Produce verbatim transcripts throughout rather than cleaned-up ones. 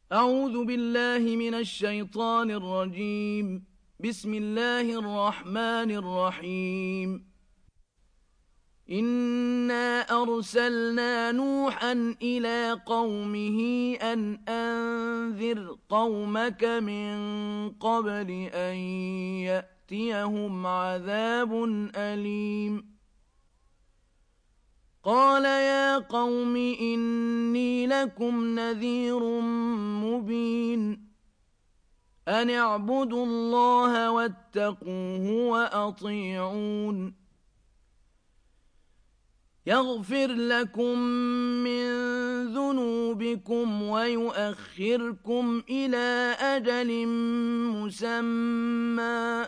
أعوذ بالله من الشيطان الرجيم. بسم الله الرحمن الرحيم. إنا أرسلنا نوحا إلى قومه أن أنذر قومك من قبل أن يأتيهم عذاب أليم. قال يا قوم إني لكم نذير مبين. أن اعبدوا الله واتقوه وأطيعون. يغفر لكم من ذنوبكم ويؤخركم إلى أجل مسمى.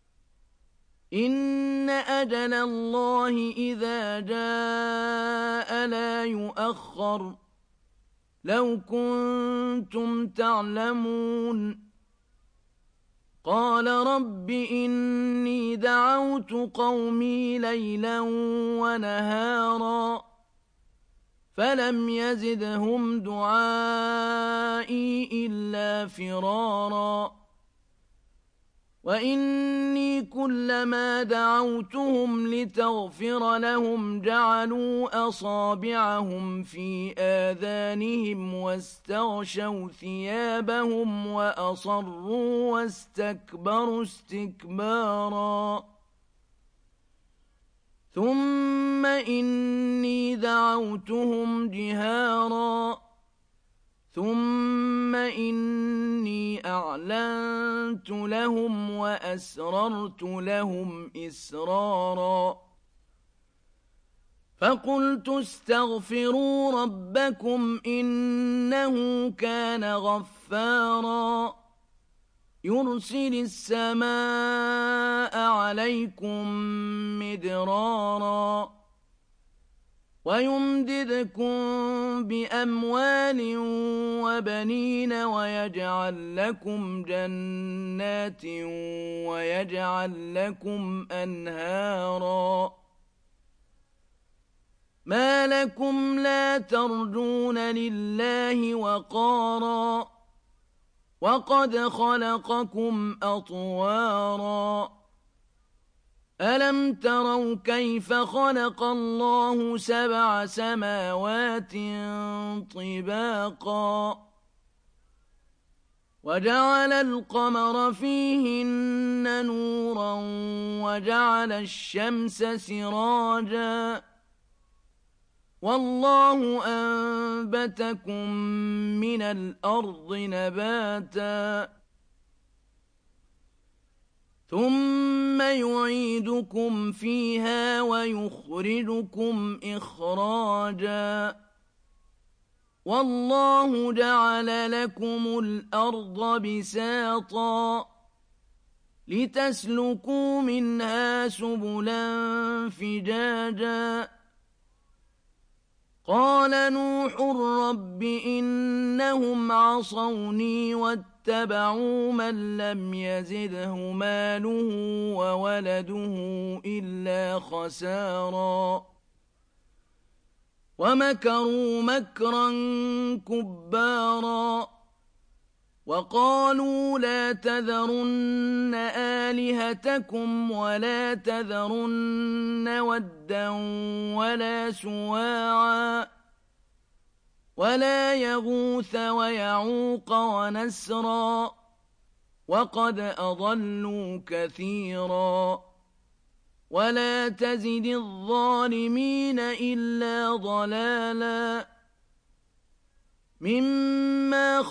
إن أجل الله إذا جاء لا يؤخر. لو كنتم تعلمون. قال رب إني دعوت قومي ليلا ونهارا فلم يزدهم دعائي إلا فرارا. وإني كلما دعوتهم لتغفر لهم جعلوا أصابعهم في آذانهم واستغشوا ثيابهم وأصروا واستكبروا استكبارا. ثم إني دعوتهم جهارا ثم إني أعلنت لهم وأسررت لهم إسرارا. فقلت استغفروا ربكم إنه كان غفارا. يرسل السماء عليكم مدرارا ويمددكم بأموال وبنين ويجعل لكم جنات ويجعل لكم أنهارا. ما لكم لا ترجون لله وقارا وقد خلقكم أطوارا. ألم تروا كيف خلق الله سبع سماوات طباقا وجعل القمر فيهن نورا وجعل الشمس سراجا والله أنبتكم من الأرض نباتا ثم يعيدكم فيها ويخرجكم إخراجا. والله جعل لكم الأرض بساطا لتسلكوا منها سبلا فجاجا. قال نوح رب إنهم عصوني واتبعوا من لم يزده ماله وولده إلا خسارا. ومكروا مكرا كبارا وقالوا لا تذرن آلهتكم ولا تذرن ودا ولا سواعا ولا يغوث ويعوق ونسرا وقد أضلوا كثيرا. ولا تزد الظالمين إلا ضلالا. مما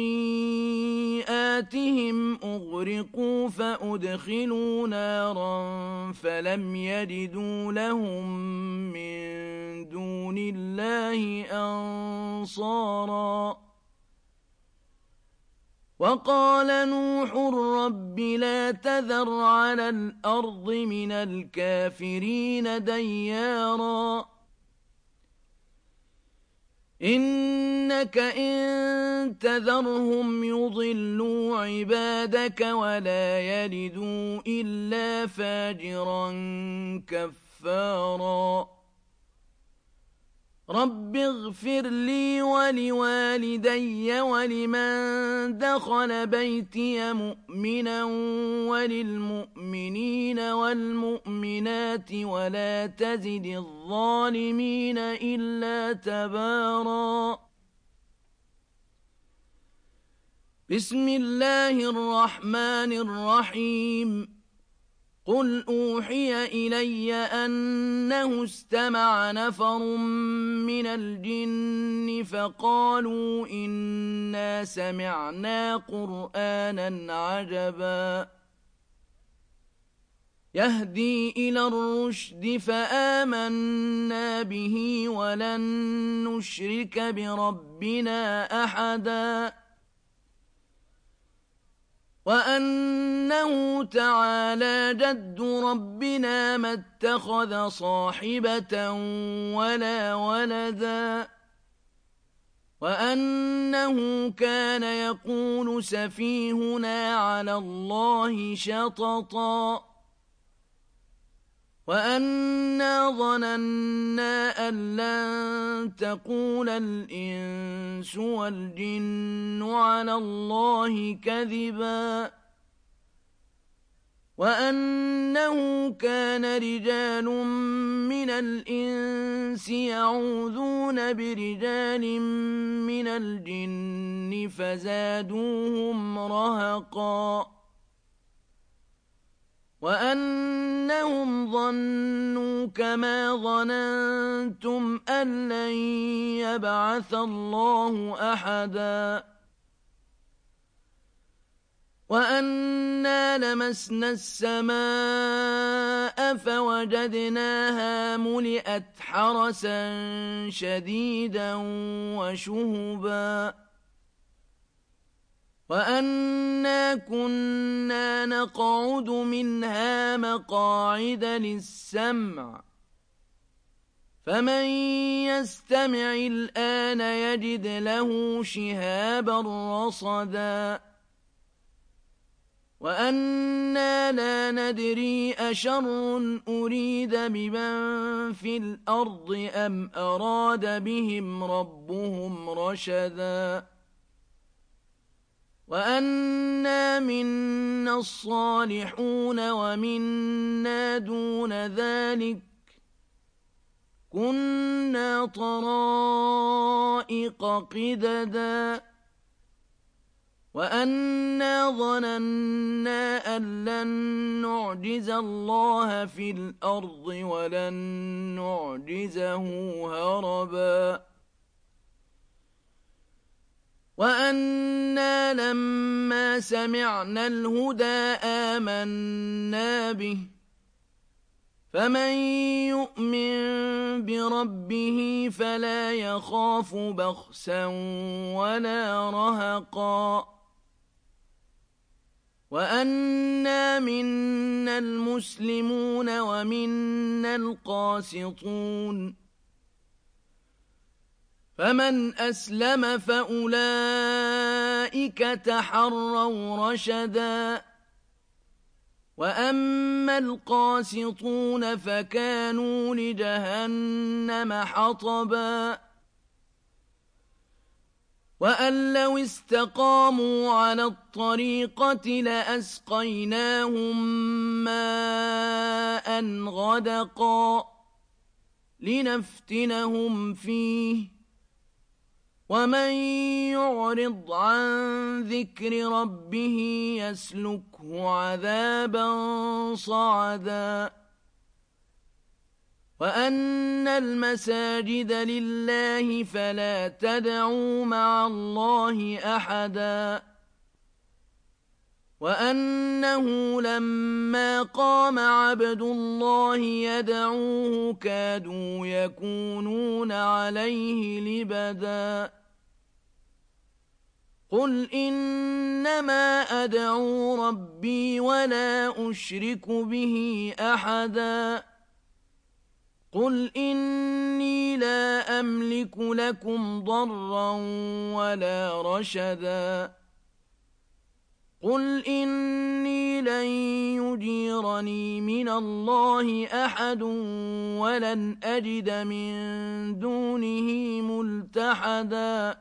خطيئاتهم أغرقوا فأدخلوا نارا فلم يجدوا لهم من دون الله أنصارا. وقال نوح رب لا تذر على الأرض من الكافرين ديارا إنك إن تذرهم يضلوا عبادك ولا يلدوا إلا فاجرا كفارا. رب اغفر لي ولوالدي ولمن دخل بيتي مؤمنا وللمؤمنين والمؤمنات ولا تزد الظالمين إلا تبارا. بسم الله الرحمن الرحيم. قل أوحي إلي أنه استمع نفر من الجن فقالوا إنا سمعنا قرآنا عجبا يهدي إلى الرشد فآمنا به ولن نشرك بربنا أحدا وأنه تعالى جد ربنا ما اتخذ صاحبة ولا ولدا وأنه كان يقول سفيهنا على الله شططا وأنا ظننا أن لن تقول الإنس والجن على الله كذبا وأنه كان رجال من الإنس يعوذون برجال من الجن فزادوهم رهقا وأنهم ظنوا كما ظننتم أن لن يبعث الله أحدا وأنا لمسنا السماء فوجدناها ملئت حرسا شديدا وشهبا وأنا كنا نقعد منها مقاعد للسمع فمن يستمع الآن يجد له شهابا رصدا وأنا لا ندري أشر أريد بمن في الأرض أم أراد بهم ربهم رشدا وأنا منا الصالحون ومنا دون ذلك كنا طرائق قددا وأنا ظننا أن لن نعجز الله في الأرض ولن نعجزه هربا وأنا لما سمعنا الهدى آمنا به فمن يؤمن بربه فلا يخاف بخسا ولا رهقا وأنا منا المسلمون ومنا القاسطون فمن أسلم فأولئك تحروا رشدا وأما القاسطون فكانوا لجهنم حطبا وأن لو استقاموا على الطريقة لأسقيناهم ماء غدقا لنفتنهم فيه ومن يعرض عن ذكر ربه يسلكه عذابا صعدا وأن المساجد لله فلا تدعوا مع الله أحدا وأنه لما قام عبد الله يدعوه كادوا يكونون عليه لبدا قل إنما أدعو ربي ولا أشرك به أحدا قل إني لا أملك لكم ضرا ولا رشدا قل إني لن يجيرني من الله أحد ولن أجد من دونه ملتحدا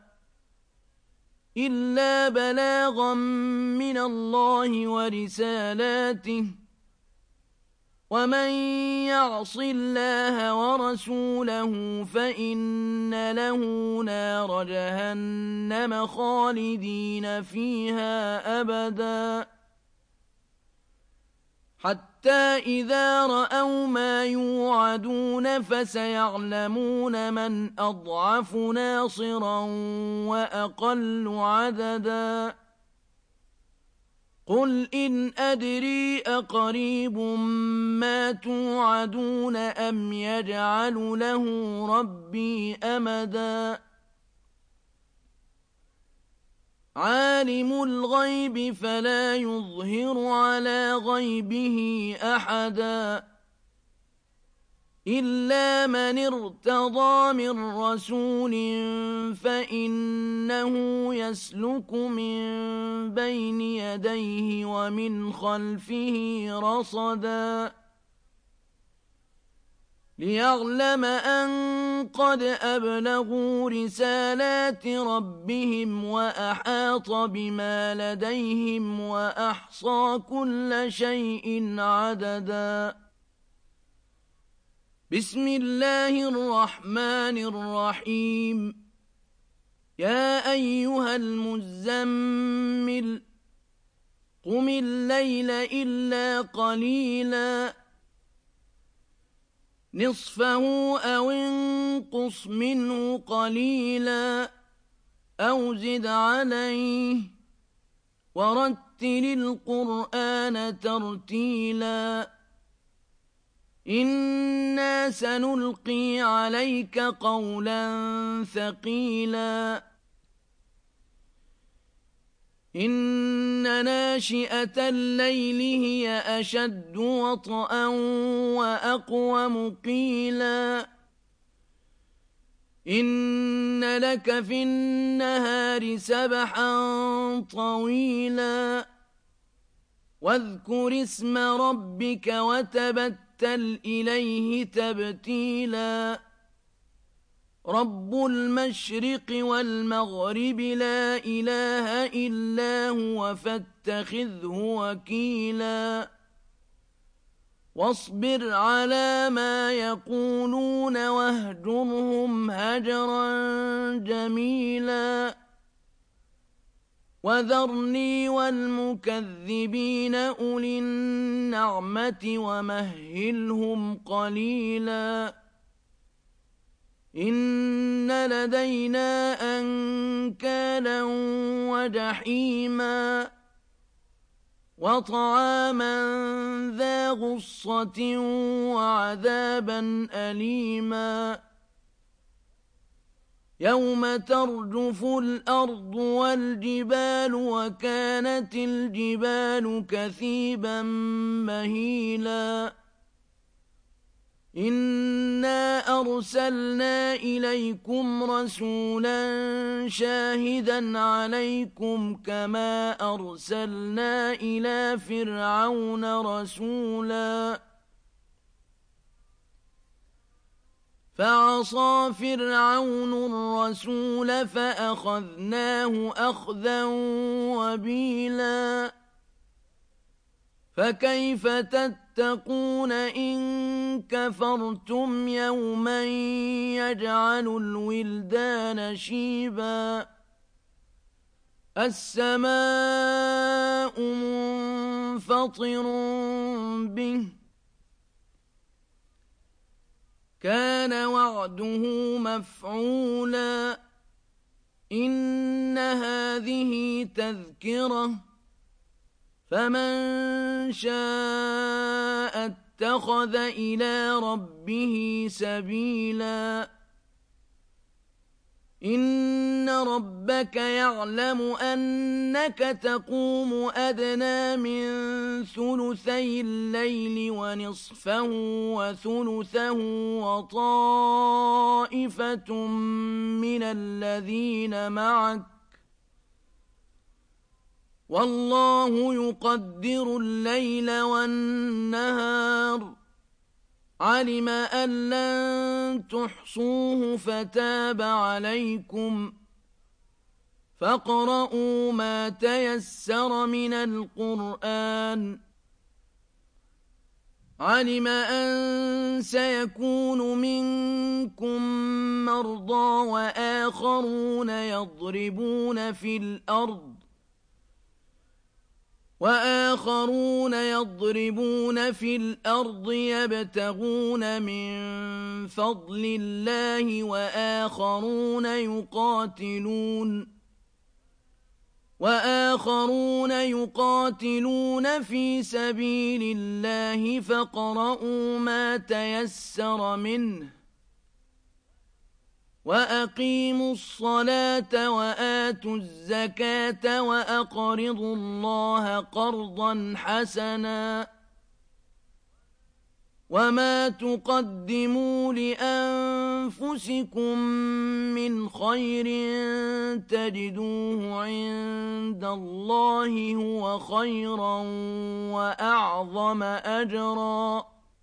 إلا بلاغا من الله ورسالاته ومن يعص الله ورسوله فإن له نار جهنم خالدين فيها أبدا حتى إذا رأوا ما يوعدون فسيعلمون من أضعف ناصرا وأقل عددا قل إن أدري أقريب ما توعدون أم يجعل له ربي أمدا عالم الغيب فلا يظهر على غيبه أحدا إلا من ارتضى من رسول فإنه يسلك من بين يديه ومن خلفه رصدا ليعلم أن قد أبلغوا رسالات ربهم وأحاط بما لديهم وأحصى كل شيء عددا بسم الله الرحمن الرحيم يا أيها المزمل قم الليل إلا قليلا نصفه أو انقص منه قليلا أو زد عليه ورتل القرآن ترتيلا إنا سنلقي عليك قولا ثقيلا إن ناشئة الليل هي أشد وطئا وأقوم قيلا إن لك في النهار سبحا طويلا واذكر اسم ربك وتبتل إليه تبتيلا رب المشرق والمغرب لا إله إلا هو فاتخذه وكيلا واصبر على ما يقولون واهجرهم هجرا جميلا وذرني والمكذبين أولي النعمة ومهلهم قليلا إن لدينا أنكالا وجحيما وطعاما ذا غصة وعذابا أليما يوم ترجف الأرض والجبال وكانت الجبال كثيبا مهيلا إنا أرسلنا إليكم رسولا شاهدا عليكم كما أرسلنا إلى فرعون رسولا فعصى فرعون الرسول فأخذناه أخذا وبيلا فكيف تتقون إن كفرتم يوما يجعل الولدان شيبا السماء منفطر به كان وعده مفعولا إن هذه تذكرة فمن شاء اتخذ إلى ربه سبيلا إن ربك يعلم أنك تقوم أدنى من ثلثي الليل ونصفه وثلثه وطائفة من الذين معك والله يقدر الليل والنهار علم أن لن تحصوه فتاب عليكم فاقرؤوا ما تيسر من القرآن علم أن سيكون منكم مرضى وآخرون يضربون في الأرض وآخرون يضربون في الأرض يبتغون من فضل الله وآخرون يقاتلون وآخرون يقاتلون في سبيل الله فاقرؤوا ما تيسر منه وأقيموا الصلاة وآتوا الزكاة وأقرضوا الله قرضا حسنا وما تقدموا لأنفسكم من خير تجدوه عند الله هو خيرا وأعظم أجرا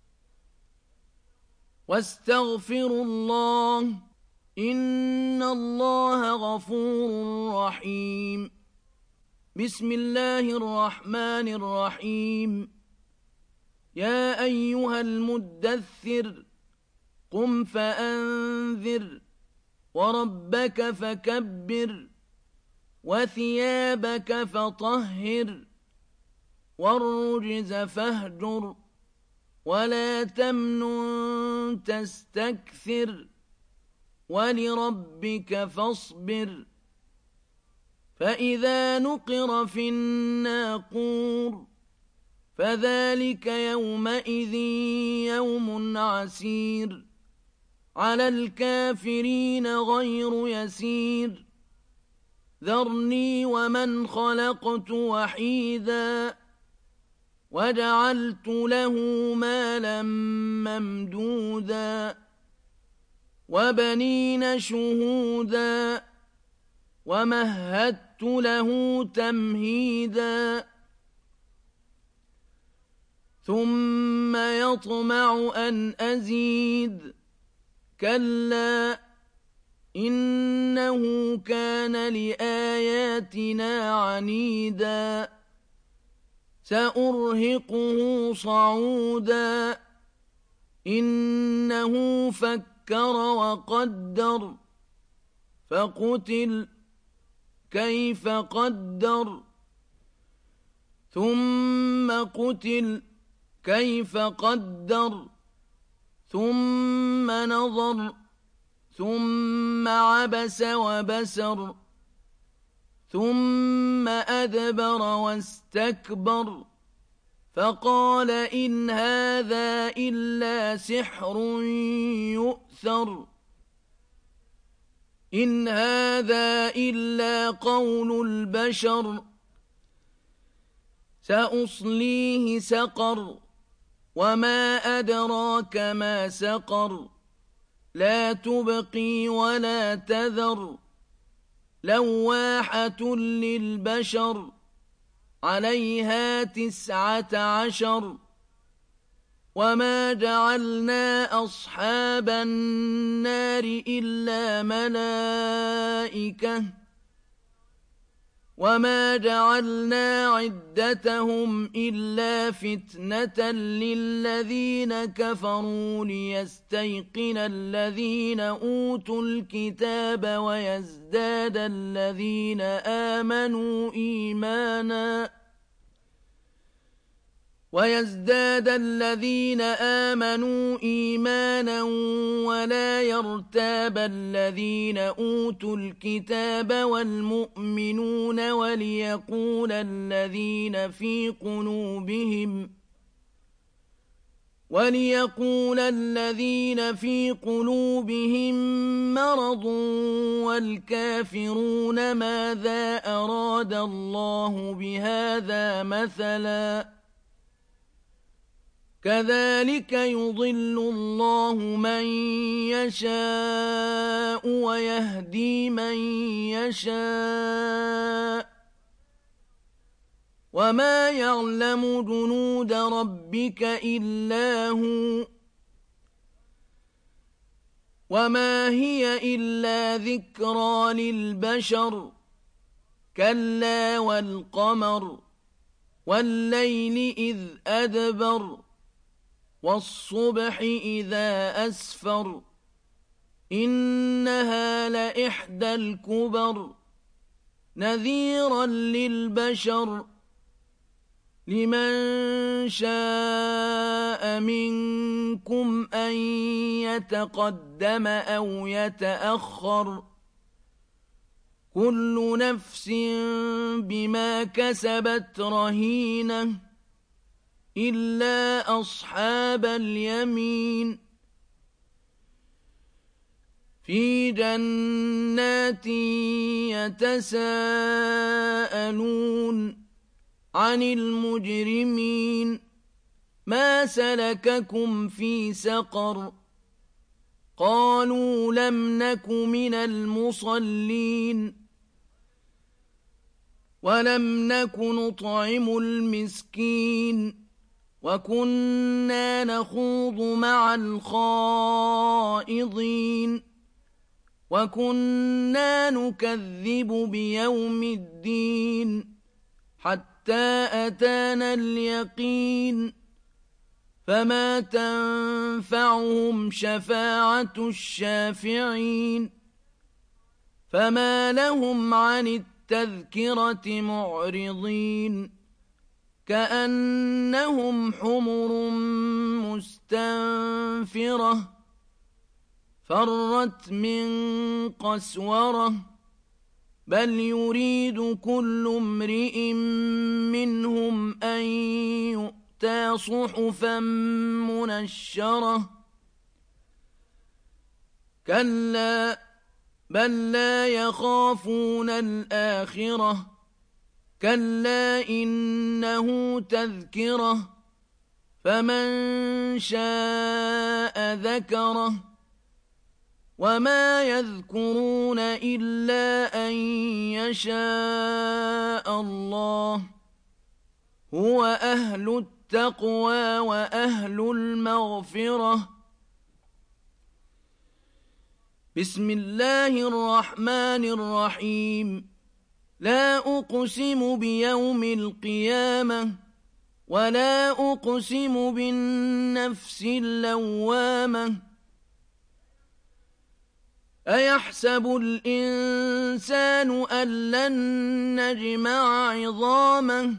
واستغفروا الله إن الله غفور رحيم بسم الله الرحمن الرحيم يا أيها المدثر قم فأنذر وربك فكبر وثيابك فطهر والرجز فاهجر ولا تمنن تستكثر ولربك فاصبر فإذا نقر في الناقور فذلك يومئذ يوم عسير على الكافرين غير يسير ذرني ومن خلقت وحيدا وجعلت له مالا ممدودا وبنين شهودا ومهدت له تمهيدا ثم يطمع أن أزيد كلا إنه كان لآياتنا عنيدا سأرهقه صعودا إنه فكر وقدر فقتل كيف قدر ثم قتل كيف قدر ثم نظر ثم عبس وبسر ثم أدبر واستكبر فقال إن هذا إلا سحر يؤثر إن هذا إلا قول البشر سأصليه سقر وما أدراك ما سقر لا تبقي ولا تذر لواحة للبشر عليها تسعة عشر وما جعلنا أصحاب النار إلا ملائكة وما جعلنا عدتهم إلا فتنة للذين كفروا ليستيقن الذين أوتوا الكتاب ويزداد الذين آمنوا إيمانا ويزداد الذين آمنوا إيمانا ولا يرتاب الذين أوتوا الكتاب والمؤمنون وليقول الذين في قلوبهم وليقول الذين في قلوبهم مرض والكافرون ماذا أراد الله بهذا مثلا كذلك يضل الله من يشاء ويهدي من يشاء وما يعلم جنود ربك إلا هو وما هي إلا ذكرى للبشر كلا والقمر والليل إذ أدبر والصبح إذا أسفر إنها لإحدى الكبر نذيرا للبشر لمن شاء منكم أن يتقدم أو يتأخر كل نفس بما كسبت رهينة إلا أصحاب اليمين في جنات يتساءلون عن المجرمين ما سلككم في سقر قالوا لم نك من المصلين ولم نك نطعم المسكين وكنا نخوض مع الخائضين وكنا نكذب بيوم الدين حتى أتانا اليقين فما تنفعهم شفاعة الشافعين فما لهم عن التذكرة معرضين كأنهم حمر مستنفرة فرت من قسورة بل يريد كل امرئ منهم أن يؤتى صحفا منشرة كلا بل لا يخافون الآخرة كلا إنه تذكرة فمن شاء ذكره وما يذكرون إلا أن يشاء الله هو أهل التقوى وأهل المغفرة بسم الله الرحمن الرحيم لا أقسم بيوم القيامة ولا أقسم بالنفس اللوامة أيحسب الإنسان أن لن نجمع عظامه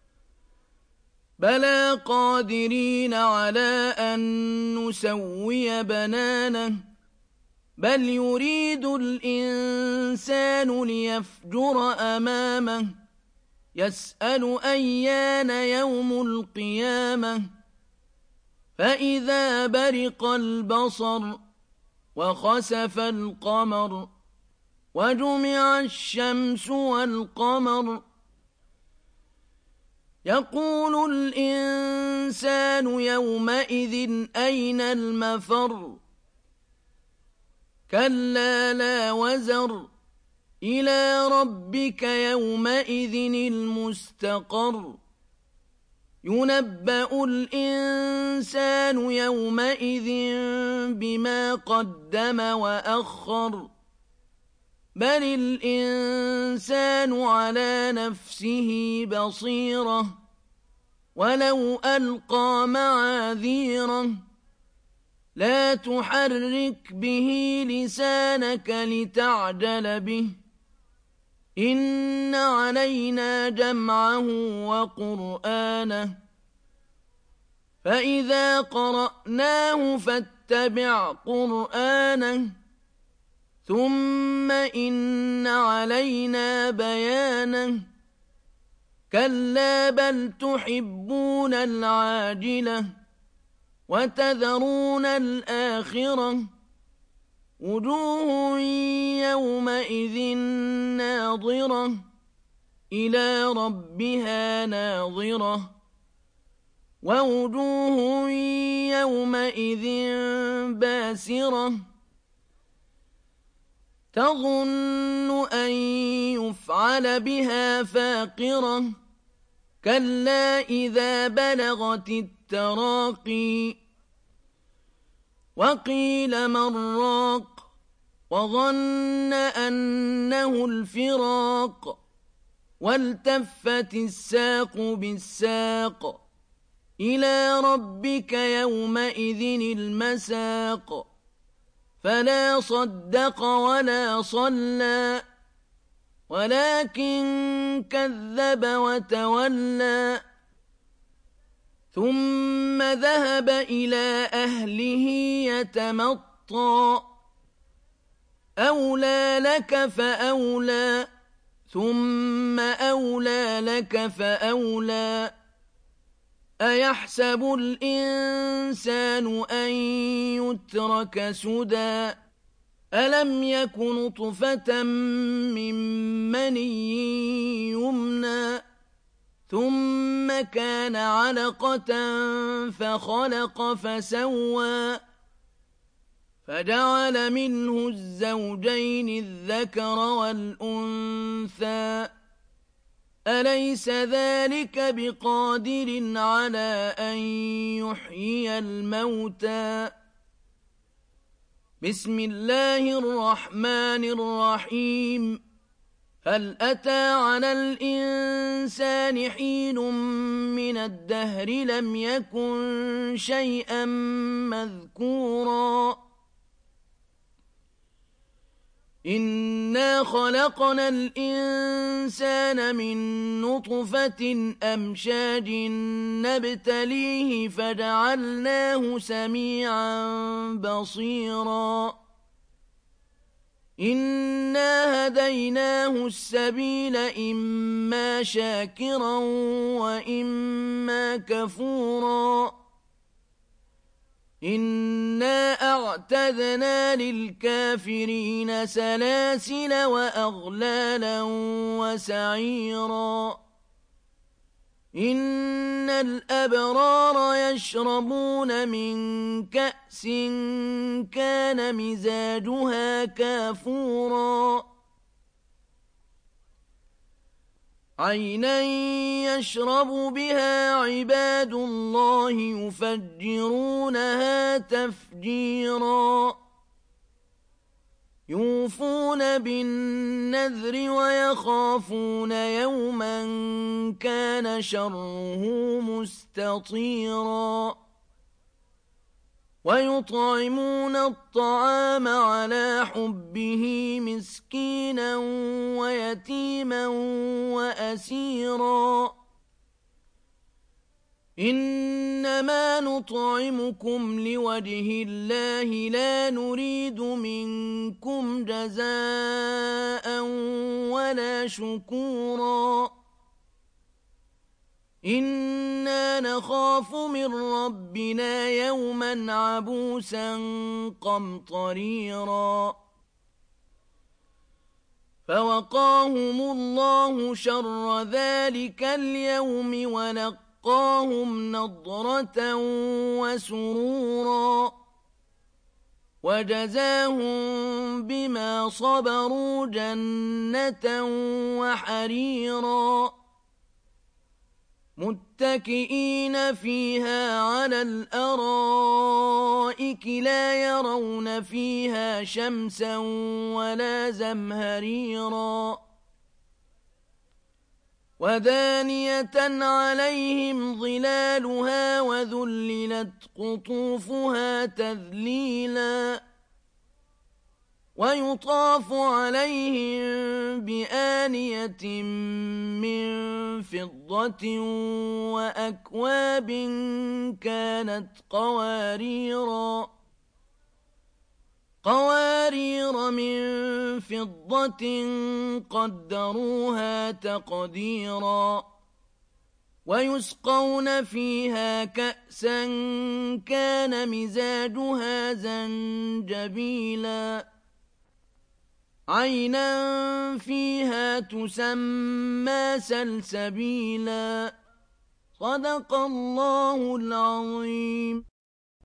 بلى قادرين على أن نسوي بنانه بل يريد الإنسان ليفجر أمامه يسأل أيان يوم القيامة فإذا برق البصر وخسف القمر وجمع الشمس والقمر يقول الإنسان يومئذ أين المفر كلا لا وزر إلى ربك يومئذ المستقر ينبأ الإنسان يومئذ بما قدم وأخر بل الإنسان على نفسه بصيرة ولو ألقى معاذيره لا تحرك به لسانك لتعجل به إن علينا جمعه وقرآنه فإذا قرأناه فاتبع قرآنه ثم إن علينا بيانه كلا بل تحبون العاجلة وتذرون الآخرة وجوه يومئذ ناظرة إلى ربها ناظرة ووجوه يومئذ باسرة تظن أن يفعل بها فاقرة كلا إذا بلغت التراقي وقيل من راق وظن أنه الفراق والتفت الساق بالساق إلى ربك يومئذ المساق فلا صدق ولا صلى ولكن كذب وتولى ثم ذهب إلى أهله يتمطى أولى لك فأولى ثم أولى لك فأولى أيحسب الإنسان أن يترك سدى ألم يك نطفة من مني يمنى ثم كان علقة فخلق فسوى فجعل منه الزوجين الذكر والأنثى أليس ذلك بقادر على أن يحيي الموتى بسم الله الرحمن الرحيم هل أتى على الإنسان حين من الدهر لم يكن شيئا مذكورا إنا خلقنا الإنسان من نطفة أمشاج نبتليه فجعلناه سميعا بصيرا إنا هديناه السبيل إما شاكرا وإما كفورا إنا أعتدنا للكافرين سلاسل وأغلالا وسعيرا إن الأبرار يشربون من كأس كان مزاجها كافورا عينا يشرب بها عباد الله يفجرونها تفجيرا يوفون بالنذر ويخافون يوما كان شره مستطيرا ويطعمون الطعام على حبه مسكينا ويتيما وأسيرا إنما نطعمكم لوجه الله لا نريد منكم جزاء ولا شكورا إنا نخاف من ربنا يوما عبوسا قمطريرا فوقاهم الله شر ذلك اليوم ولقاهم نضرة وسرورا وجزاهم بما صبروا جنة وحريرا متكئين فيها على الأرائك لا يرون فيها شمسا ولا زمهريرا ودانية عليهم ظلالها وذللت قطوفها تذليلا ويطاف عليهم بآنية من فضة وأكواب كانت قواريرا قوارير من فضة قدروها تقديرا ويسقون فيها كأسا كان مزاجها زنجبيلا عينا فيها تسمى سلسبيلا صدق الله العظيم.